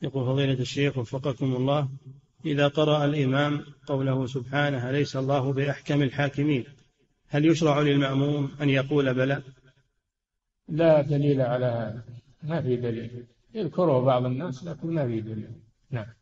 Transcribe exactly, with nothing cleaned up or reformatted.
يقول فضيلة الشيخ وفقكم الله، إذا قرأ الإمام قوله سبحانه أليس الله بأحكم الحاكمين، هل يشرع للمأموم أن يقول بلى؟ لا دليل على هذا، ما في دليل، يذكره بعض الناس لكن ما في دليل. نعم.